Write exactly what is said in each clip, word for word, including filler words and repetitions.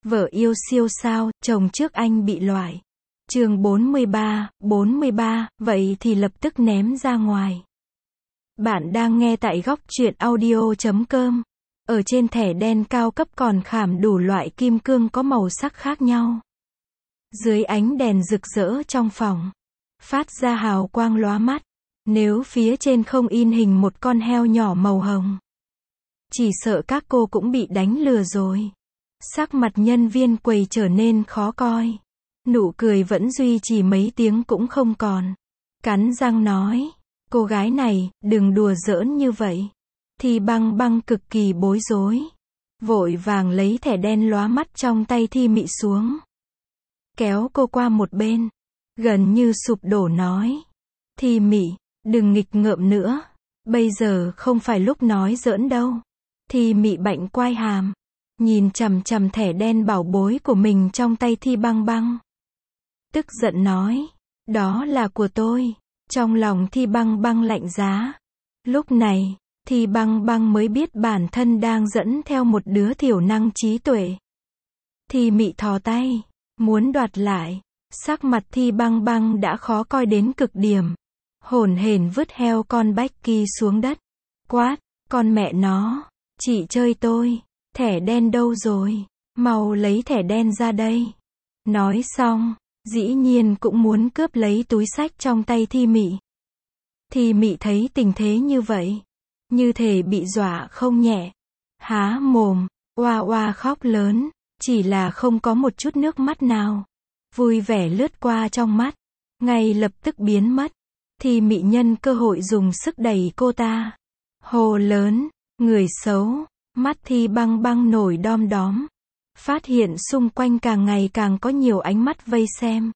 Vợ yêu siêu sao, chồng trước anh bị loại. Chương bốn mươi ba, bốn mươi ba, vậy thì lập tức ném ra ngoài. Bạn đang nghe tại góc truyện audio chấm com. Ở trên thẻ đen cao cấp còn khảm đủ loại kim cương có màu sắc khác nhau. Dưới ánh đèn rực rỡ trong phòng, phát ra hào quang lóa mắt. Nếu phía trên không in hình một con heo nhỏ màu hồng, chỉ sợ các cô cũng bị đánh lừa rồi. Sắc mặt nhân viên quầy trở nên khó coi. Nụ cười vẫn duy trì mấy tiếng cũng không còn. Cắn răng nói, cô gái này, đừng đùa giỡn như vậy. Thi Băng Băng cực kỳ bối rối. Vội vàng lấy thẻ đen lóa mắt trong tay Thi Mị xuống. Kéo cô qua một bên. Gần như sụp đổ nói. Thi Mị, đừng nghịch ngợm nữa. Bây giờ không phải lúc nói giỡn đâu. Thi Mị bạnh quai hàm. Nhìn chằm chằm thẻ đen bảo bối của mình trong tay Thi Băng Băng. Tức giận nói, đó là của tôi. Trong lòng Thi Băng Băng lạnh giá. Lúc này, Thi Băng Băng mới biết bản thân đang dẫn theo một đứa thiểu năng trí tuệ. Thi Mị thò tay, muốn đoạt lại. Sắc mặt Thi Băng Băng đã khó coi đến cực điểm. Hổn hển vứt heo con Becky xuống đất. Quát, con mẹ nó, chị chơi tôi. Thẻ đen đâu rồi? Mau lấy thẻ đen ra đây. Nói xong, dĩ nhiên cũng muốn cướp lấy túi xách trong tay Thi Mị. Thi Mị thấy tình thế như vậy, như thể bị dọa không nhẹ. Há mồm, oa oa khóc lớn, chỉ là không có một chút nước mắt nào. Vui vẻ lướt qua trong mắt, ngay lập tức biến mất. Thi Mị nhân cơ hội dùng sức đẩy cô ta. Hô lớn, người xấu. Mắt Thi Băng Băng nổi đom đóm. Phát hiện xung quanh càng ngày càng có nhiều ánh mắt vây xem.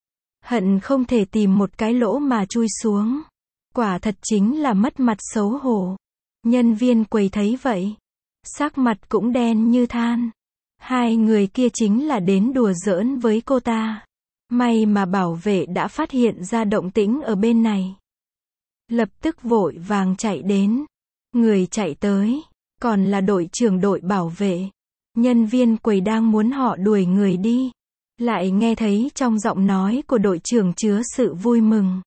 Hận không thể tìm một cái lỗ mà chui xuống. Quả thật chính là mất mặt xấu hổ. Nhân viên quầy thấy vậy, sắc mặt cũng đen như than. Hai người kia chính là đến đùa giỡn với cô ta. May mà bảo vệ đã phát hiện ra động tĩnh ở bên này. Lập tức vội vàng chạy đến. Người chạy tới còn là đội trưởng đội bảo vệ. Nhân viên quầy đang muốn họ đuổi người đi, lại nghe thấy trong giọng nói của đội trưởng chứa sự vui mừng.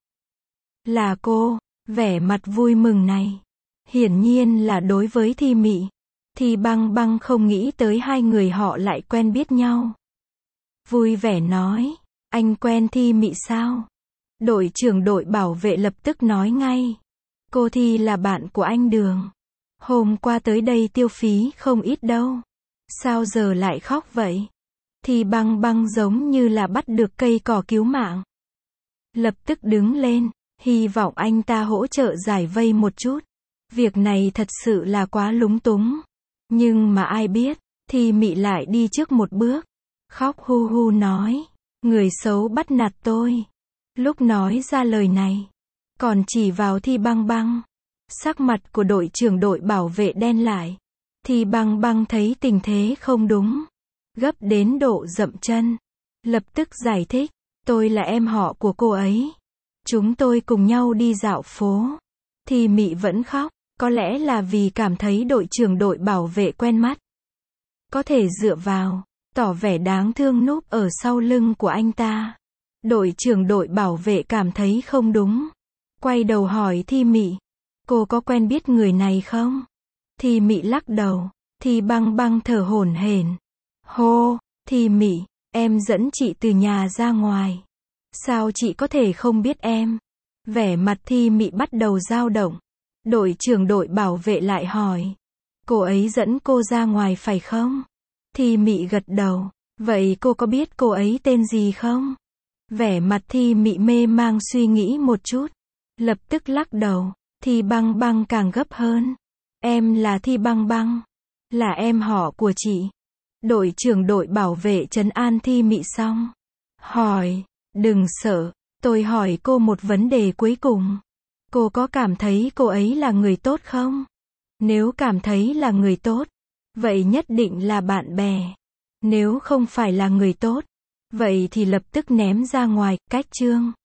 Là cô, vẻ mặt vui mừng này, hiển nhiên là đối với Thi Mị. Thi Băng Băng không nghĩ tới hai người họ lại quen biết nhau. Vui vẻ nói, anh quen Thi Mị sao? Đội trưởng đội bảo vệ lập tức nói ngay, cô Thi là bạn của anh Đường. Hôm qua tới đây tiêu phí không ít đâu. Sao giờ lại khóc vậy? Thi Băng Băng giống như là bắt được cây cỏ cứu mạng. Lập tức đứng lên, hy vọng anh ta hỗ trợ giải vây một chút. Việc này thật sự là quá lúng túng. Nhưng mà ai biết, Thi Mị lại đi trước một bước. Khóc hu hu nói, người xấu bắt nạt tôi. Lúc nói ra lời này, còn chỉ vào Thi Băng Băng. Sắc mặt của đội trưởng đội bảo vệ đen lại. Thi Băng Băng thấy tình thế không đúng, gấp đến độ dậm chân. Lập tức giải thích, tôi là em họ của cô ấy. Chúng tôi cùng nhau đi dạo phố. Thi Mị vẫn khóc, có lẽ là vì cảm thấy đội trưởng đội bảo vệ quen mắt. Có thể dựa vào, tỏ vẻ đáng thương núp ở sau lưng của anh ta. Đội trưởng đội bảo vệ cảm thấy không đúng. Quay đầu hỏi Thi Mị, cô có quen biết người này không? Thi Mị lắc đầu. Thi Băng Băng thở hổn hển. Hô, Thi Mị, em dẫn chị từ nhà ra ngoài. Sao chị có thể không biết em? Vẻ mặt Thi Mị bắt đầu dao động. Đội trưởng đội bảo vệ lại hỏi, cô ấy dẫn cô ra ngoài phải không? Thi Mị gật đầu. Vậy cô có biết cô ấy tên gì không? Vẻ mặt Thi Mị mê mang suy nghĩ một chút, lập tức lắc đầu. Thi Băng Băng càng gấp hơn. Em là Thi Băng Băng, là em họ của chị. Đội trưởng đội bảo vệ trấn an Thi Mị xong, hỏi, đừng sợ, tôi hỏi cô một vấn đề cuối cùng. Cô có cảm thấy cô ấy là người tốt không? Nếu cảm thấy là người tốt, vậy nhất định là bạn bè. Nếu không phải là người tốt, vậy thì lập tức ném ra ngoài, cách chương.